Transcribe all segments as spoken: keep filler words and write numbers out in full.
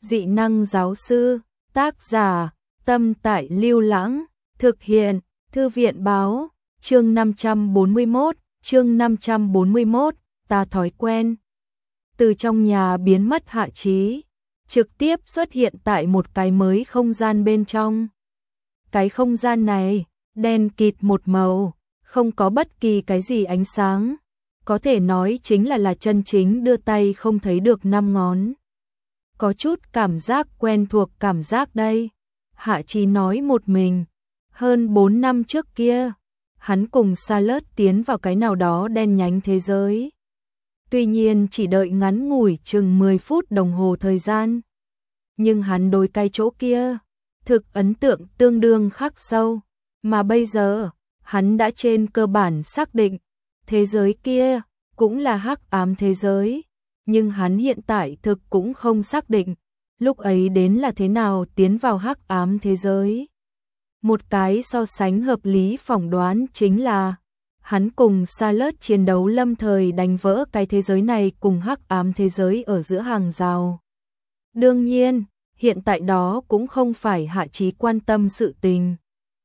Dị năng giáo sư, tác giả, Tâm Tại Lưu Lãng, thực hiện, Thư viện báo, chương năm trăm bốn mươi mốt, chương năm trăm bốn mươi mốt, ta thói quen. Từ trong nhà biến mất Hạ Chí, trực tiếp xuất hiện tại một cái mới không gian bên trong. Cái không gian này, đen kịt một màu, không có bất kỳ cái gì ánh sáng, có thể nói chính là là chân chính đưa tay không thấy được năm ngón. Có chút cảm giác quen thuộc cảm giác đây. Hạ Chí nói một mình. Hơn bốn năm trước kia, hắn cùng Charlotte tiến vào cái nào đó đen nhánh thế giới. Tuy nhiên chỉ đợi ngắn ngủi chừng mười phút đồng hồ thời gian. Nhưng hắn đối cái chỗ kia, thực ấn tượng tương đương khắc sâu. Mà bây giờ, hắn đã trên cơ bản xác định, thế giới kia cũng là hắc ám thế giới. Nhưng hắn hiện tại thực cũng không xác định, lúc ấy đến là thế nào tiến vào hắc ám thế giới. Một cái so sánh hợp lý phỏng đoán chính là, hắn cùng Charlotte chiến đấu lâm thời đánh vỡ cái thế giới này cùng hắc ám thế giới ở giữa hàng rào. Đương nhiên, hiện tại đó cũng không phải Hạ Chí quan tâm sự tình.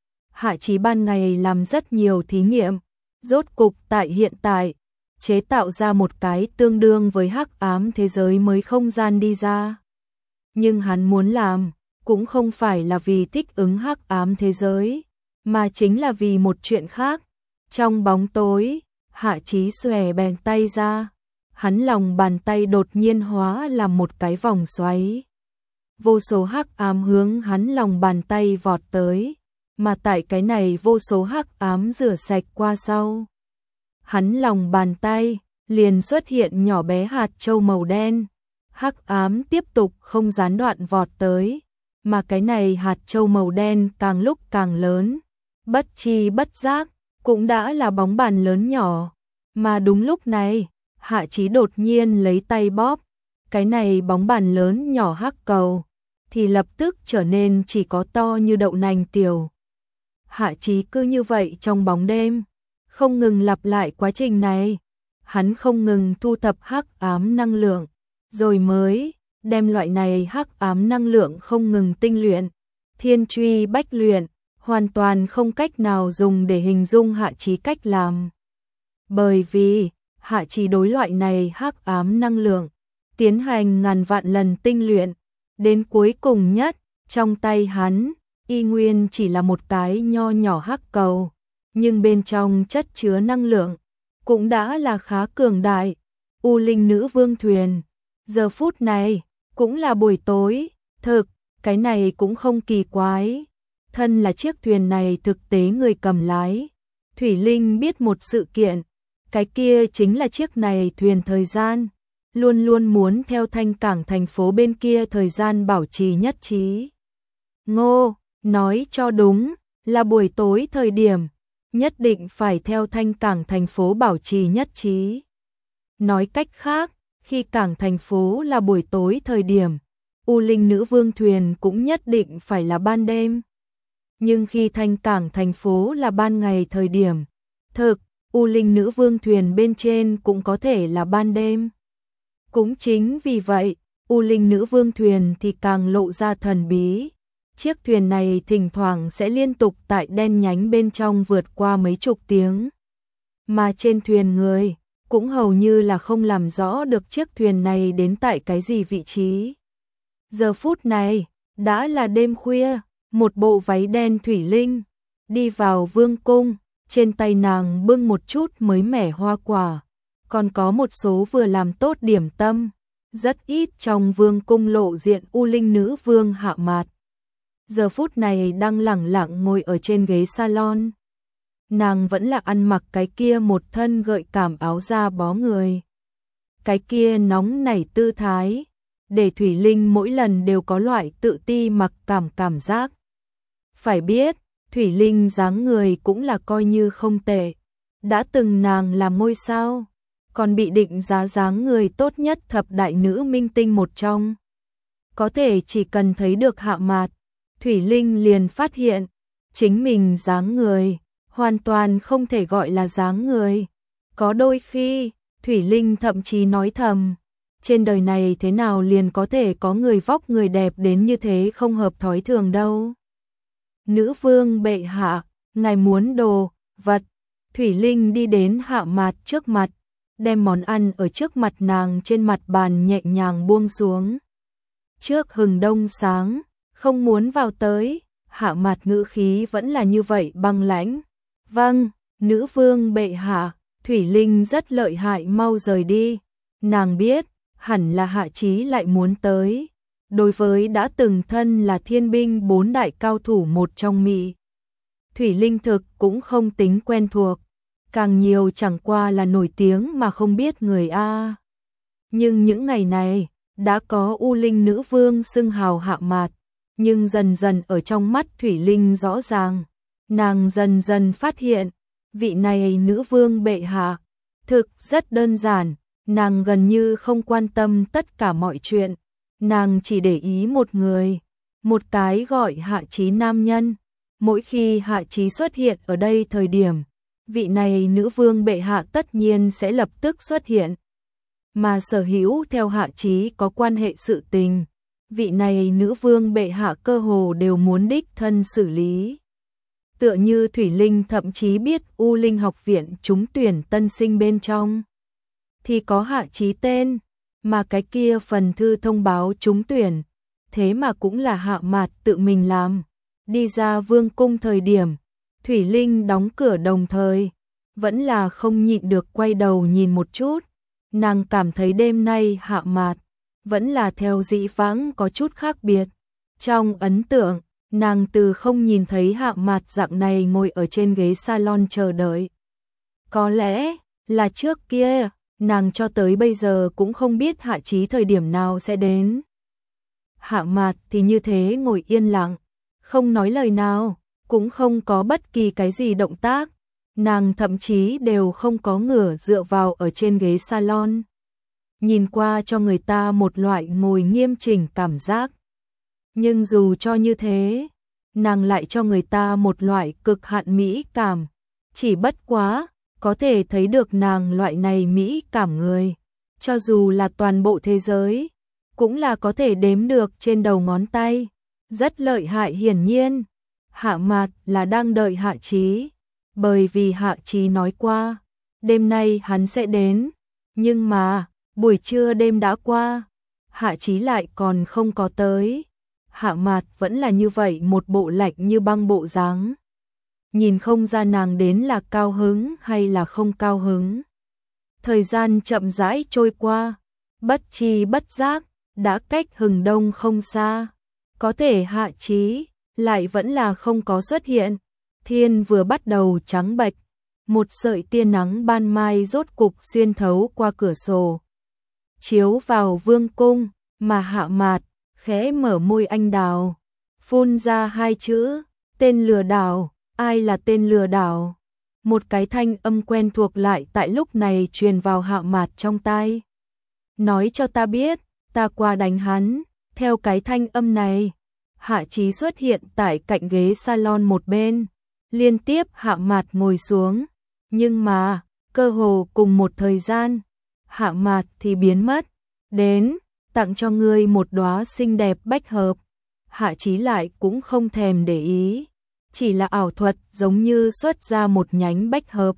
Hạ Chí ban ngày làm rất nhiều thí nghiệm, rốt cục tại hiện tại, chế tạo ra một cái tương đương với hắc ám thế giới mới không gian đi ra. Nhưng hắn muốn làm, cũng không phải là vì thích ứng hắc ám thế giới, mà chính là vì một chuyện khác. Trong bóng tối, Hạ Chí xòe bèn tay ra, hắn lòng bàn tay đột nhiên hóa làm một cái vòng xoáy. Vô số hắc ám hướng hắn lòng bàn tay vọt tới, mà tại cái này vô số hắc ám rửa sạch qua sau. Hắn lòng bàn tay liền xuất hiện nhỏ bé hạt châu màu đen, hắc ám tiếp tục không gián đoạn vọt tới, mà cái này hạt châu màu đen càng lúc càng lớn, bất chi bất giác cũng đã là bóng bàn lớn nhỏ. Mà đúng lúc này, Hạ Chí đột nhiên lấy tay bóp, cái này bóng bàn lớn nhỏ hắc cầu thì lập tức trở nên chỉ có to như đậu nành tiểu. Hạ Chí cứ như vậy trong bóng đêm, không ngừng lặp lại quá trình này, hắn không ngừng thu thập hắc ám năng lượng, rồi mới đem loại này hắc ám năng lượng không ngừng tinh luyện, thiên truy bách luyện, hoàn toàn không cách nào dùng để hình dung Hạ Chí cách làm. Bởi vì, Hạ Chí đối loại này hắc ám năng lượng, tiến hành ngàn vạn lần tinh luyện, đến cuối cùng nhất, trong tay hắn, y nguyên chỉ là một cái nho nhỏ hắc cầu, nhưng bên trong chất chứa năng lượng, cũng đã là khá cường đại. U Linh Nữ Vương thuyền, giờ phút này, cũng là buổi tối, thực, cái này cũng không kỳ quái. Thân là chiếc thuyền này thực tế người cầm lái. Thủy Linh biết một sự kiện, cái kia chính là chiếc này thuyền thời gian, luôn luôn muốn theo thanh cảng thành phố bên kia thời gian bảo trì nhất trí. Ngô, nói cho đúng, là buổi tối thời điểm, nhất định phải theo thanh cảng thành phố bảo trì nhất trí. Nói cách khác, khi cảng thành phố là buổi tối thời điểm, U Linh Nữ Vương thuyền cũng nhất định phải là ban đêm. Nhưng khi thanh cảng thành phố là ban ngày thời điểm, thực, U Linh Nữ Vương thuyền bên trên cũng có thể là ban đêm. Cũng chính vì vậy, U Linh Nữ Vương thuyền thì càng lộ ra thần bí. Chiếc thuyền này thỉnh thoảng sẽ liên tục tại đen nhánh bên trong vượt qua mấy chục tiếng. Mà trên thuyền người, cũng hầu như là không làm rõ được chiếc thuyền này đến tại cái gì vị trí. Giờ phút này, đã là đêm khuya, một bộ váy đen Thủy Linh, đi vào vương cung, trên tay nàng bưng một chút mới mẻ hoa quả, còn có một số vừa làm tốt điểm tâm, rất ít trong vương cung lộ diện U Linh Nữ Vương Hạ Mạt. Giờ phút này đang lẳng lặng ngồi ở trên ghế salon. Nàng vẫn là ăn mặc cái kia một thân gợi cảm áo da bó người. Cái kia nóng nảy tư thái, để Thủy Linh mỗi lần đều có loại tự ti mặc cảm cảm giác. Phải biết, Thủy Linh dáng người cũng là coi như không tệ. Đã từng nàng làm ngôi sao, còn bị định giá dáng người tốt nhất thập đại nữ minh tinh một trong. Có thể chỉ cần thấy được Hạ Mạt, Thủy Linh liền phát hiện, chính mình dáng người, hoàn toàn không thể gọi là dáng người. Có đôi khi, Thủy Linh thậm chí nói thầm, trên đời này thế nào liền có thể có người vóc người đẹp đến như thế không hợp thói thường đâu. Nữ vương bệ hạ, ngài muốn đồ vật. Thủy Linh đi đến Hạ Mạt trước mặt, đem món ăn ở trước mặt nàng trên mặt bàn nhẹ nhàng buông xuống. Trước hừng đông sáng, không muốn vào tới. Hạ Mạt ngữ khí vẫn là như vậy băng lãnh. Vâng, nữ vương bệ hạ. Thủy Linh rất lợi hại, mau rời đi. Nàng biết, hẳn là Hạ Chí lại muốn tới. Đối với đã từng thân là thiên binh bốn đại cao thủ một trong Mỹ, Thủy Linh thực cũng không tính quen thuộc. Càng nhiều chẳng qua là nổi tiếng mà không biết người a. Nhưng những ngày này, đã có U Linh nữ vương xưng hào Hạ Mạt, nhưng dần dần ở trong mắt Thủy Linh rõ ràng, nàng dần dần phát hiện, vị này nữ vương bệ hạ, thực rất đơn giản, nàng gần như không quan tâm tất cả mọi chuyện, nàng chỉ để ý một người, một cái gọi Hạ Chí nam nhân. Mỗi khi Hạ Chí xuất hiện ở đây thời điểm, vị này nữ vương bệ hạ tất nhiên sẽ lập tức xuất hiện. Mà sở hữu theo Hạ Chí có quan hệ sự tình, vị này nữ vương bệ hạ cơ hồ đều muốn đích thân xử lý. Tựa như Thủy Linh thậm chí biết U Linh học viện trúng tuyển tân sinh bên trong thì có Hạ Chí tên, mà cái kia phần thư thông báo trúng tuyển, thế mà cũng là Hạ Mạt tự mình làm. Đi ra vương cung thời điểm, Thủy Linh đóng cửa đồng thời, vẫn là không nhịn được quay đầu nhìn một chút. Nàng cảm thấy đêm nay Hạ Mạt vẫn là theo dĩ vãng có chút khác biệt. Trong ấn tượng, nàng từ không nhìn thấy Hạ Mạt dạng này ngồi ở trên ghế salon chờ đợi. Có lẽ là trước kia, nàng cho tới bây giờ cũng không biết Hạ Chí thời điểm nào sẽ đến. Hạ Mạt thì như thế ngồi yên lặng, không nói lời nào, cũng không có bất kỳ cái gì động tác. Nàng thậm chí đều không có ngửa dựa vào ở trên ghế salon. Nhìn qua cho người ta một loại ngồi nghiêm chỉnh cảm giác. Nhưng dù cho như thế, nàng lại cho người ta một loại cực hạn mỹ cảm. Chỉ bất quá, có thể thấy được nàng loại này mỹ cảm người. Cho dù là toàn bộ thế giới, cũng là có thể đếm được trên đầu ngón tay. Rất lợi hại hiển nhiên. Hạ Mạt là đang đợi Hạ Chí. Bởi vì Hạ Chí nói qua, đêm nay hắn sẽ đến. Nhưng mà, buổi trưa đêm đã qua, Hạ Chí lại còn không có tới. Hạ Mạt vẫn là như vậy một bộ lạnh như băng bộ dáng. Nhìn không ra nàng đến là cao hứng hay là không cao hứng. Thời gian chậm rãi trôi qua, bất chi bất giác, đã cách hừng đông không xa. Có thể Hạ Chí lại vẫn là không có xuất hiện. Thiên vừa bắt đầu trắng bệch, một sợi tia nắng ban mai rốt cục xuyên thấu qua cửa sổ, chiếu vào vương cung, mà Hạ Mạt khẽ mở môi anh đào, phun ra hai chữ, tên lừa đảo. Ai là tên lừa đảo? Một cái thanh âm quen thuộc lại tại lúc này truyền vào Hạ Mạt trong tai. Nói cho ta biết, ta qua đánh hắn. Theo cái thanh âm này, Hạ Chí xuất hiện tại cạnh ghế salon một bên, liên tiếp Hạ Mạt ngồi xuống, nhưng mà, cơ hồ cùng một thời gian, Hạ Mạt thì biến mất. Đến, tặng cho ngươi một đóa xinh đẹp bách hợp. Hạ Chí lại cũng không thèm để ý, chỉ là ảo thuật giống như xuất ra một nhánh bách hợp.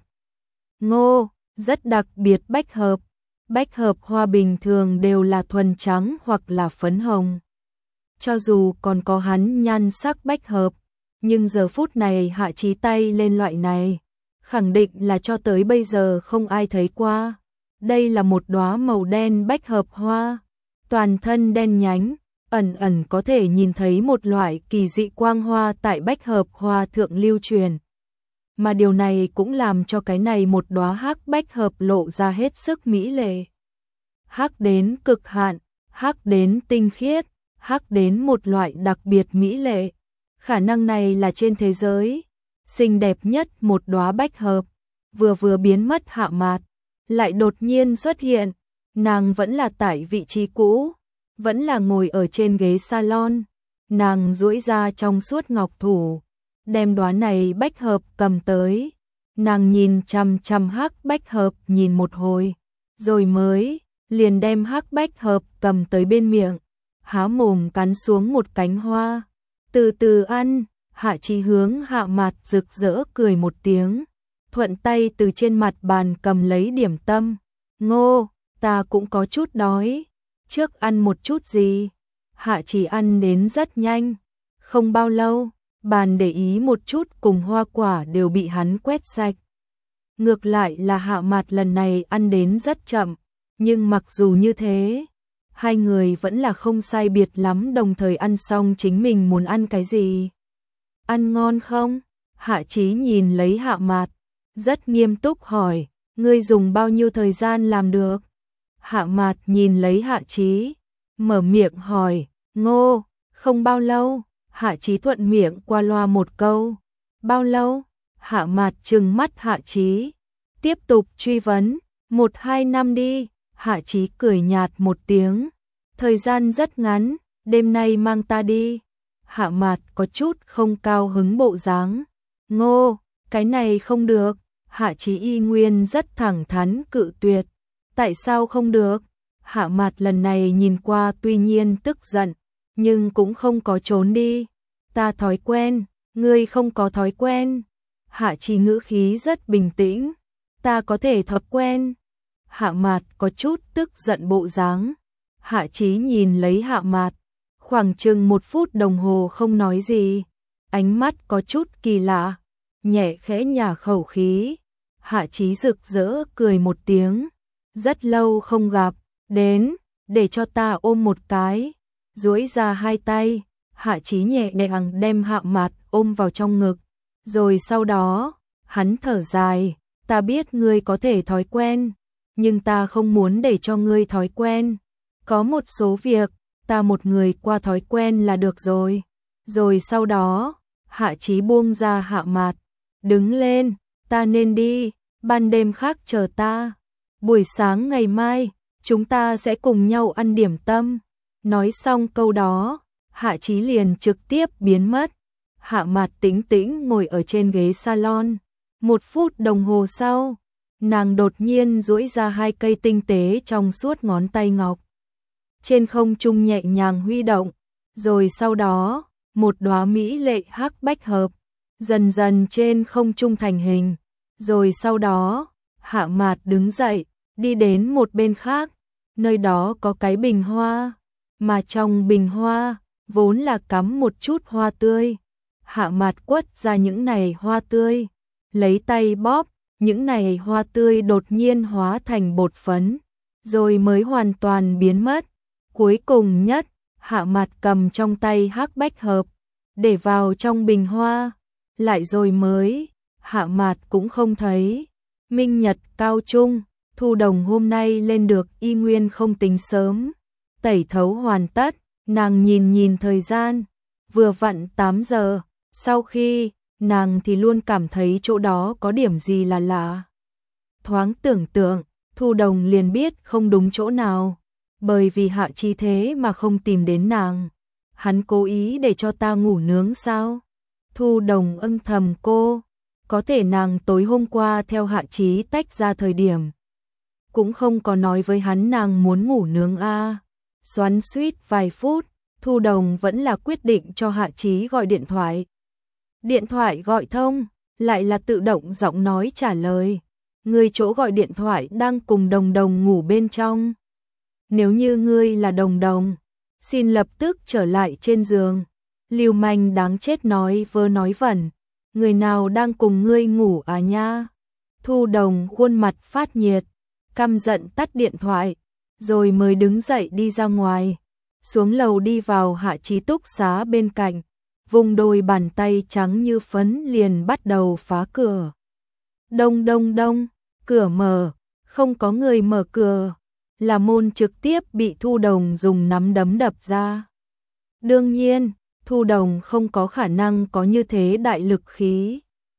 Ngô, rất đặc biệt bách hợp. Bách hợp hoa bình thường đều là thuần trắng hoặc là phấn hồng. Cho dù còn có hắn nhan sắc bách hợp, nhưng giờ phút này Hạ Chí tay lên loại này, khẳng định là cho tới bây giờ không ai thấy qua. Đây là một đóa màu đen bách hợp hoa, toàn thân đen nhánh, ẩn ẩn có thể nhìn thấy một loại kỳ dị quang hoa tại bách hợp hoa thượng lưu truyền. Mà điều này cũng làm cho cái này một đóa hắc bách hợp lộ ra hết sức mỹ lệ. Hắc đến cực hạn, hắc đến tinh khiết, hắc đến một loại đặc biệt mỹ lệ. Khả năng này là trên thế giới xinh đẹp nhất một đóa bách hợp. Vừa vừa biến mất Hạ Mạt, lại đột nhiên xuất hiện. Nàng vẫn là tại vị trí cũ, vẫn là ngồi ở trên ghế salon. Nàng duỗi ra trong suốt ngọc thủ, đem đóa này bách hợp cầm tới. Nàng nhìn chằm chằm hắc bách hợp nhìn một hồi, rồi mới liền đem hắc bách hợp cầm tới bên miệng, há mồm cắn xuống một cánh hoa. Từ từ ăn, Hạ Chí hướng Hạ Mạt rực rỡ cười một tiếng, thuận tay từ trên mặt bàn cầm lấy điểm tâm. Ngô, ta cũng có chút đói, trước ăn một chút gì. Hạ Chí ăn đến rất nhanh, không bao lâu, bàn để ý một chút cùng hoa quả đều bị hắn quét sạch. Ngược lại là Hạ Mạt lần này ăn đến rất chậm, nhưng mặc dù như thế, hai người vẫn là không sai biệt lắm, đồng thời ăn xong chính mình muốn ăn cái gì. Ăn ngon không? Hạ Chí nhìn lấy Hạ Mạt, rất nghiêm túc hỏi, ngươi dùng bao nhiêu thời gian làm được? Hạ Mạt nhìn lấy Hạ Chí, mở miệng hỏi, Ngô, không bao lâu. Hạ Chí thuận miệng qua loa một câu, bao lâu? Hạ Mạt trừng mắt Hạ Chí, tiếp tục truy vấn, một hai năm đi. Hạ Chí cười nhạt một tiếng, thời gian rất ngắn, đêm nay mang ta đi. Hạ Mạt có chút không cao hứng bộ dáng, Ngô, cái này không được. Hạ Chí y nguyên rất thẳng thắn cự tuyệt, tại sao không được? Hạ Mạt lần này nhìn qua tuy nhiên tức giận, nhưng cũng không có trốn đi. Ta thói quen, ngươi không có thói quen. Hạ Chí ngữ khí rất bình tĩnh, ta có thể thói quen. Hạ Mạt có chút tức giận bộ dáng. Hạ Chí nhìn lấy Hạ Mạt, khoảng chừng một phút đồng hồ không nói gì, ánh mắt có chút kỳ lạ, nhẹ khẽ nhả khẩu khí. Hạ Chí rực rỡ cười một tiếng, rất lâu không gặp, đến, để cho ta ôm một cái. Duỗi ra hai tay, Hạ Chí nhẹ nhàng đem Hạ Mạt ôm vào trong ngực, rồi sau đó, hắn thở dài, ta biết ngươi có thể thói quen, nhưng ta không muốn để cho ngươi thói quen. Có một số việc, ta một người qua thói quen là được rồi. Rồi sau đó, Hạ Chí buông ra Hạ Mạt, đứng lên, ta nên đi, ban đêm khác chờ ta. Buổi sáng ngày mai, chúng ta sẽ cùng nhau ăn điểm tâm. Nói xong câu đó, Hạ Chí liền trực tiếp biến mất. Hạ Mạt tĩnh tĩnh ngồi ở trên ghế salon. Một phút đồng hồ sau, nàng đột nhiên duỗi ra hai cây tinh tế trong suốt ngón tay ngọc. Trên không trung nhẹ nhàng huy động, rồi sau đó, một đóa mỹ lệ hắc bách hợp, dần dần trên không trung thành hình. Rồi sau đó, Hạ Mạt đứng dậy, đi đến một bên khác, nơi đó có cái bình hoa, mà trong bình hoa, vốn là cắm một chút hoa tươi. Hạ Mạt quất ra những này hoa tươi, lấy tay bóp, những này hoa tươi đột nhiên hóa thành bột phấn, rồi mới hoàn toàn biến mất. Cuối cùng nhất, Hạ Mạt cầm trong tay hắc bách hợp, để vào trong bình hoa, lại rồi mới, Hạ Mạt cũng không thấy. Minh nhật cao trung, Thu Đồng hôm nay lên được y nguyên không tính sớm, tẩy thấu hoàn tất, nàng nhìn nhìn thời gian, vừa vặn tám giờ, sau khi, nàng thì luôn cảm thấy chỗ đó có điểm gì là lạ. Thoáng tưởng tượng, Thu Đồng liền biết không đúng chỗ nào, bởi vì Hạ Chí thế mà không tìm đến nàng. Hắn cố ý để cho ta ngủ nướng sao? Thu Đồng âm thầm cô, có thể nàng tối hôm qua theo Hạ Chí tách ra thời điểm, cũng không có nói với hắn nàng muốn ngủ nướng a. À. Xoắn xuýt vài phút, Thu Đồng vẫn là quyết định cho Hạ Chí gọi điện thoại. Điện thoại gọi thông, lại là tự động giọng nói trả lời. Người chỗ gọi điện thoại đang cùng Đồng Đồng ngủ bên trong. Nếu như ngươi là Đồng Đồng, xin lập tức trở lại trên giường. Lưu manh đáng chết nói vơ nói vẩn. Người nào đang cùng ngươi ngủ à nha? Thu Đồng khuôn mặt phát nhiệt, căm giận tắt điện thoại, rồi mới đứng dậy đi ra ngoài. Xuống lầu đi vào Hạ Chí túc xá bên cạnh, vùng đôi bàn tay trắng như phấn liền bắt đầu phá cửa. Đông đông đông, cửa mở, không có người mở cửa, là môn trực tiếp bị Thu Đồng dùng nắm đấm đập ra. Đương nhiên, Thu Đồng không có khả năng có như thế đại lực khí.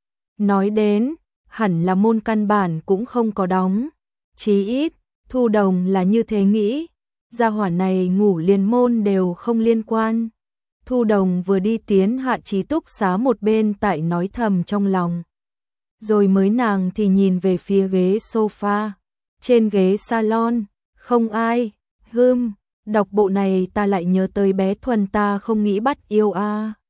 Nói đến, hẳn là môn căn bản cũng không có đóng. Chí ít, Thu Đồng là như thế nghĩ, gia hỏa này ngủ liền môn đều không liên quan. Thu Đồng vừa đi tiến Hạ Chí túc xá một bên tại nói thầm trong lòng. Rồi mới nàng thì nhìn về phía ghế sofa, trên ghế salon, Không ai, hưm, đọc bộ này ta lại nhớ tới bé Thuần ta không nghĩ bắt yêu a.